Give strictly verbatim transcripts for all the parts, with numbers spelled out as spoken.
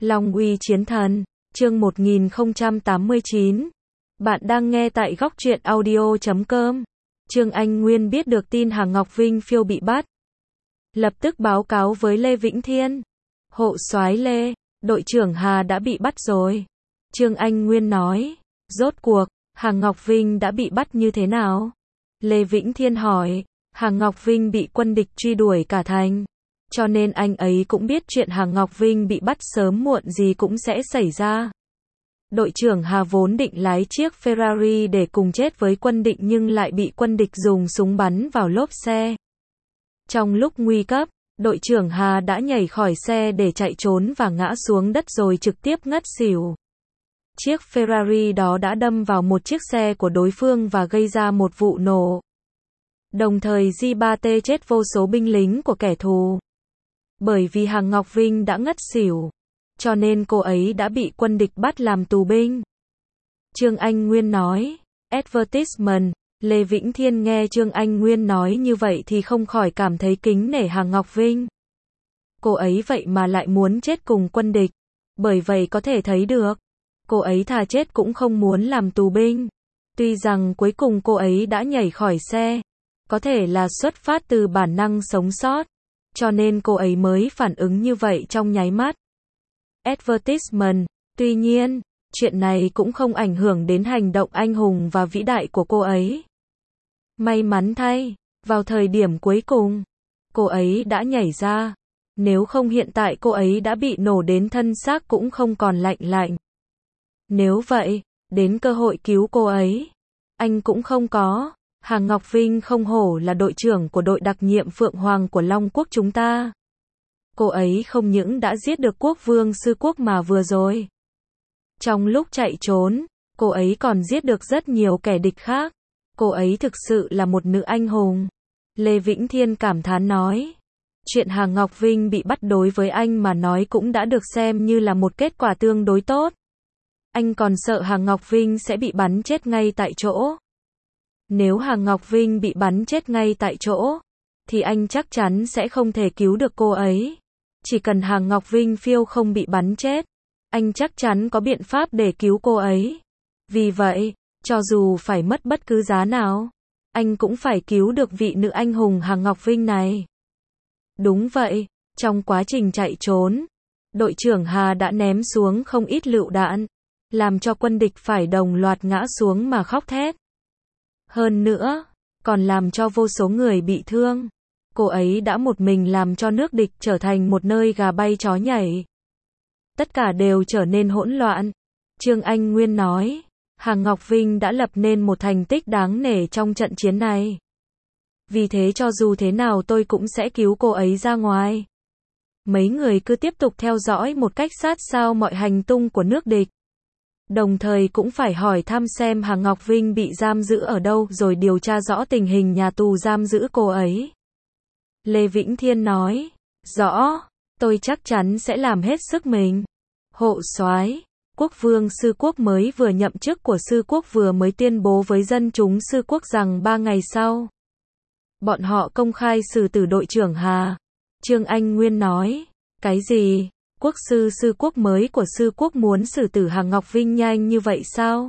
Long uy chiến thần, chương một nghìn không trăm tám mươi chín. Bạn đang nghe tại góc truyện audio chấm com. Trương Anh Nguyên biết được tin Hà Ngọc Vinh phiêu bị bắt. Lập tức báo cáo với Lê Vĩnh Thiên. Hộ soái Lê, đội trưởng Hà đã bị bắt rồi. Trương Anh Nguyên nói, rốt cuộc, Hà Ngọc Vinh đã bị bắt như thế nào? Lê Vĩnh Thiên hỏi, Hà Ngọc Vinh bị quân địch truy đuổi cả thành. Cho nên anh ấy cũng biết chuyện Hà Ngọc Vinh bị bắt sớm muộn gì cũng sẽ xảy ra. Đội trưởng Hà vốn định lái chiếc Ferrari để cùng chết với quân địch nhưng lại bị quân địch dùng súng bắn vào lốp xe. Trong lúc nguy cấp, đội trưởng Hà đã nhảy khỏi xe để chạy trốn và ngã xuống đất rồi trực tiếp ngất xỉu. Chiếc Ferrari đó đã đâm vào một chiếc xe của đối phương và gây ra một vụ nổ. Đồng thời giê ba tê chết vô số binh lính của kẻ thù. Bởi vì Hà Ngọc Vinh đã ngất xỉu, cho nên cô ấy đã bị quân địch bắt làm tù binh. Trương Anh Nguyên nói, advertisement, Lê Vĩnh Thiên nghe Trương Anh Nguyên nói như vậy thì không khỏi cảm thấy kính nể Hà Ngọc Vinh. Cô ấy vậy mà lại muốn chết cùng quân địch. Bởi vậy có thể thấy được, cô ấy thà chết cũng không muốn làm tù binh. Tuy rằng cuối cùng cô ấy đã nhảy khỏi xe, có thể là xuất phát từ bản năng sống sót, cho nên cô ấy mới phản ứng như vậy trong nháy mắt. Advertisement, tuy nhiên, chuyện này cũng không ảnh hưởng đến hành động anh hùng và vĩ đại của cô ấy. May mắn thay, vào thời điểm cuối cùng, cô ấy đã nhảy ra. Nếu không hiện tại cô ấy đã bị nổ đến thân xác cũng không còn lạnh lạnh. Nếu vậy, đến cơ hội cứu cô ấy, anh cũng không có. Hà Ngọc Vinh không hổ là đội trưởng của đội đặc nhiệm Phượng Hoàng của Long Quốc chúng ta. Cô ấy không những đã giết được quốc vương sư quốc mà vừa rồi, trong lúc chạy trốn, cô ấy còn giết được rất nhiều kẻ địch khác. Cô ấy thực sự là một nữ anh hùng. Lê Vĩnh Thiên cảm thán nói. Chuyện Hà Ngọc Vinh bị bắt đối với anh mà nói cũng đã được xem như là một kết quả tương đối tốt. Anh còn sợ Hà Ngọc Vinh sẽ bị bắn chết ngay tại chỗ. Nếu Hà Ngọc Vinh bị bắn chết ngay tại chỗ, thì anh chắc chắn sẽ không thể cứu được cô ấy. Chỉ cần Hà Ngọc Vinh phiêu không bị bắn chết, anh chắc chắn có biện pháp để cứu cô ấy. Vì vậy, cho dù phải mất bất cứ giá nào, anh cũng phải cứu được vị nữ anh hùng Hà Ngọc Vinh này. Đúng vậy, trong quá trình chạy trốn, đội trưởng Hà đã ném xuống không ít lựu đạn, làm cho quân địch phải đồng loạt ngã xuống mà khóc thét. Hơn nữa, còn làm cho vô số người bị thương. Cô ấy đã một mình làm cho nước địch trở thành một nơi gà bay chó nhảy. Tất cả đều trở nên hỗn loạn. Trương Anh Nguyên nói, Hà Ngọc Vinh đã lập nên một thành tích đáng nể trong trận chiến này. Vì thế cho dù thế nào tôi cũng sẽ cứu cô ấy ra ngoài. Mấy người cứ tiếp tục theo dõi một cách sát sao mọi hành tung của nước địch. Đồng thời cũng phải hỏi thăm xem Hà Ngọc Vinh bị giam giữ ở đâu rồi điều tra rõ tình hình nhà tù giam giữ cô ấy. Lê Vĩnh Thiên nói, rõ, tôi chắc chắn sẽ làm hết sức mình. Hộ soái, quốc vương sư quốc mới vừa nhậm chức của sư quốc vừa mới tuyên bố với dân chúng sư quốc rằng ba ngày sau, bọn họ công khai xử tử đội trưởng Hà. Trương Anh Nguyên nói, cái gì? Quốc sư sư quốc mới của sư quốc muốn xử tử Hà Ngọc Vinh nhanh như vậy sao?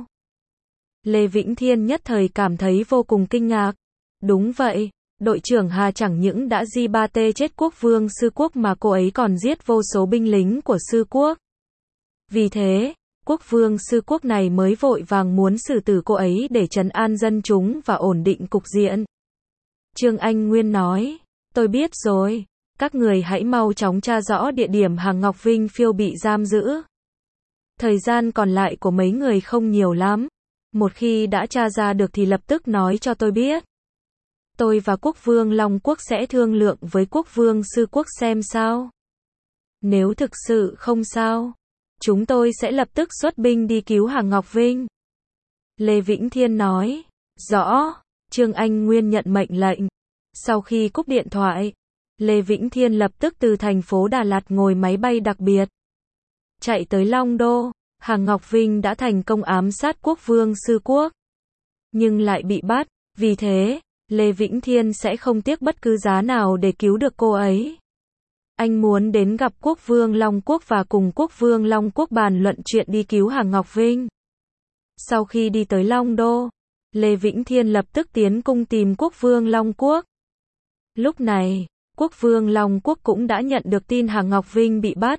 Lê Vĩnh Thiên nhất thời cảm thấy vô cùng kinh ngạc. Đúng vậy, đội trưởng Hà chẳng những đã giê ba tê chết quốc vương sư quốc mà cô ấy còn giết vô số binh lính của sư quốc. Vì thế, quốc vương sư quốc này mới vội vàng muốn xử tử cô ấy để trấn an dân chúng và ổn định cục diện. Trương Anh Nguyên nói, tôi biết rồi. Các người hãy mau chóng tra rõ địa điểm Hà Ngọc Vinh phiêu bị giam giữ. Thời gian còn lại của mấy người không nhiều lắm. Một khi đã tra ra được thì lập tức nói cho tôi biết. Tôi và quốc vương Long Quốc sẽ thương lượng với quốc vương sư quốc xem sao. Nếu thực sự không sao, chúng tôi sẽ lập tức xuất binh đi cứu Hà Ngọc Vinh. Lê Vĩnh Thiên nói, rõ. Trương Anh Nguyên nhận mệnh lệnh. Sau khi cúp điện thoại, Lê Vĩnh Thiên lập tức từ thành phố Đà Lạt ngồi máy bay đặc biệt, chạy tới Long Đô. Hà Ngọc Vinh đã thành công ám sát quốc vương sư quốc, nhưng lại bị bắt. Vì thế, Lê Vĩnh Thiên sẽ không tiếc bất cứ giá nào để cứu được cô ấy. Anh muốn đến gặp Quốc vương Long Quốc và cùng Quốc vương Long Quốc bàn luận chuyện đi cứu Hà Ngọc Vinh. Sau khi đi tới Long Đô, Lê Vĩnh Thiên lập tức tiến cung tìm Quốc vương Long Quốc. Lúc này, Quốc vương Long Quốc cũng đã nhận được tin Hà Ngọc Vinh bị bắt.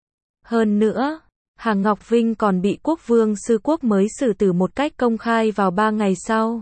Hơn nữa, Hà Ngọc Vinh còn bị Quốc vương Sư Quốc mới xử tử một cách công khai vào ba ngày sau.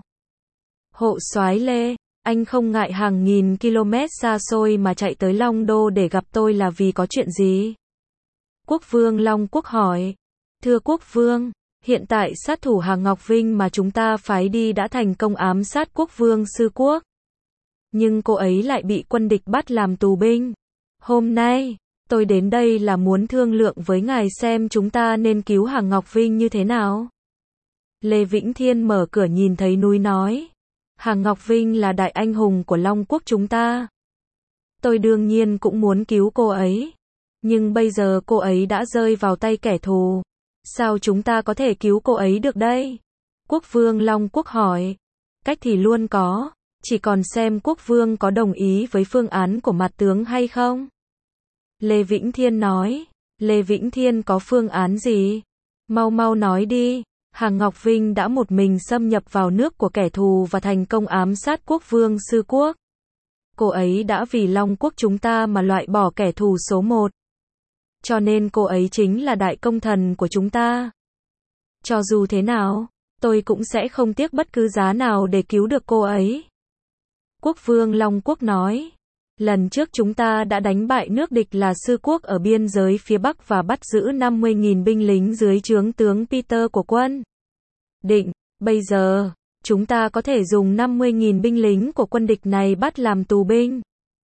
Hộ soái Lê, anh không ngại hàng nghìn km xa xôi mà chạy tới Long Đô để gặp tôi là vì có chuyện gì? Quốc vương Long Quốc hỏi. Thưa Quốc vương, hiện tại sát thủ Hà Ngọc Vinh mà chúng ta phái đi đã thành công ám sát Quốc vương Sư Quốc. Nhưng cô ấy lại bị quân địch bắt làm tù binh. Hôm nay, tôi đến đây là muốn thương lượng với ngài xem chúng ta nên cứu Hà Ngọc Vinh như thế nào. Lê Vĩnh Thiên mở cửa nhìn thấy núi nói. Hà Ngọc Vinh là đại anh hùng của Long Quốc chúng ta. Tôi đương nhiên cũng muốn cứu cô ấy. Nhưng bây giờ cô ấy đã rơi vào tay kẻ thù. Sao chúng ta có thể cứu cô ấy được đây? Quốc vương Long Quốc hỏi. Cách thì luôn có. Chỉ còn xem Quốc vương có đồng ý với phương án của mặt tướng hay không? Lê Vĩnh Thiên nói. Lê Vĩnh Thiên có phương án gì? Mau mau nói đi. Hà Ngọc Vinh đã một mình xâm nhập vào nước của kẻ thù và thành công ám sát Quốc vương Sư Quốc. Cô ấy đã vì Long Quốc chúng ta mà loại bỏ kẻ thù số một. Cho nên cô ấy chính là đại công thần của chúng ta. Cho dù thế nào, tôi cũng sẽ không tiếc bất cứ giá nào để cứu được cô ấy. Quốc vương Long Quốc nói. Lần trước chúng ta đã đánh bại nước địch là Sư Quốc ở biên giới phía Bắc và bắt giữ năm mươi nghìn binh lính dưới trướng tướng Peter của quân Định. Bây giờ, chúng ta có thể dùng năm mươi nghìn binh lính của quân địch này bắt làm tù binh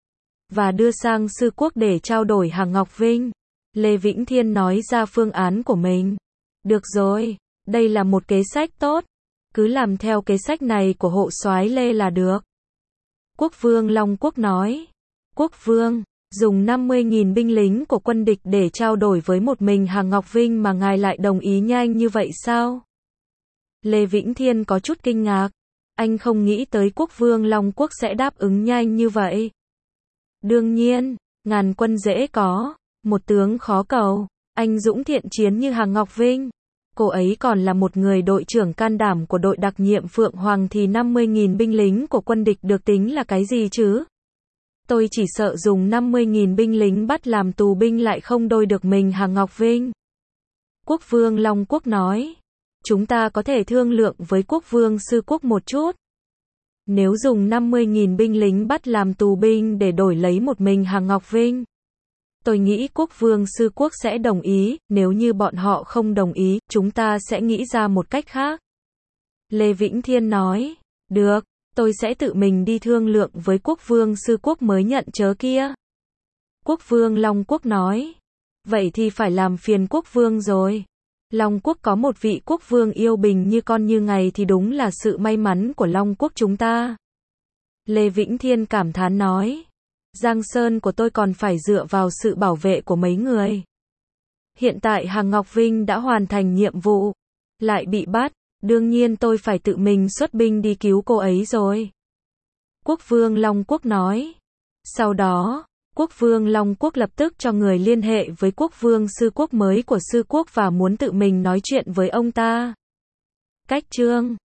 và đưa sang Sư Quốc để trao đổi Hà Ngọc Vinh. Lê Vĩnh Thiên nói ra phương án của mình. Được rồi, đây là một kế sách tốt. Cứ làm theo kế sách này của hộ soái Lê là được. Quốc vương Long Quốc nói. Quốc vương, dùng năm mươi nghìn binh lính của quân địch để trao đổi với một mình Hà Ngọc Vinh mà ngài lại đồng ý nhanh như vậy sao? Lê Vĩnh Thiên có chút kinh ngạc. Anh không nghĩ tới Quốc vương Long Quốc sẽ đáp ứng nhanh như vậy. Đương nhiên, ngàn quân dễ có, một tướng khó cầu. Anh dũng thiện chiến như Hà Ngọc Vinh. Cô ấy còn là một người đội trưởng can đảm của đội đặc nhiệm Phượng Hoàng thì năm mươi nghìn binh lính của quân địch được tính là cái gì chứ? Tôi chỉ sợ dùng năm mươi nghìn binh lính bắt làm tù binh lại không đôi được mình Hà Ngọc Vinh. Quốc vương Long Quốc nói. Chúng ta có thể thương lượng với Quốc vương Sư Quốc một chút. Nếu dùng năm mươi nghìn binh lính bắt làm tù binh để đổi lấy một mình Hà Ngọc Vinh, tôi nghĩ Quốc vương Sư Quốc sẽ đồng ý. Nếu như bọn họ không đồng ý, chúng ta sẽ nghĩ ra một cách khác. Lê Vĩnh Thiên nói. Được, tôi sẽ tự mình đi thương lượng với Quốc vương Sư Quốc mới nhận chớ kia. Quốc vương Long Quốc nói. Vậy thì phải làm phiền Quốc vương rồi. Long Quốc có một vị Quốc vương yêu bình như con như ngài thì đúng là sự may mắn của Long Quốc chúng ta. Lê Vĩnh Thiên cảm thán nói. Giang Sơn của tôi còn phải dựa vào sự bảo vệ của mấy người. Hiện tại Hà Ngọc Vinh đã hoàn thành nhiệm vụ, lại bị bắt, đương nhiên tôi phải tự mình xuất binh đi cứu cô ấy rồi. Quốc vương Long Quốc nói. Sau đó, Quốc vương Long Quốc lập tức cho người liên hệ với Quốc vương Sư Quốc mới của Sư Quốc và muốn tự mình nói chuyện với ông ta. Cách chương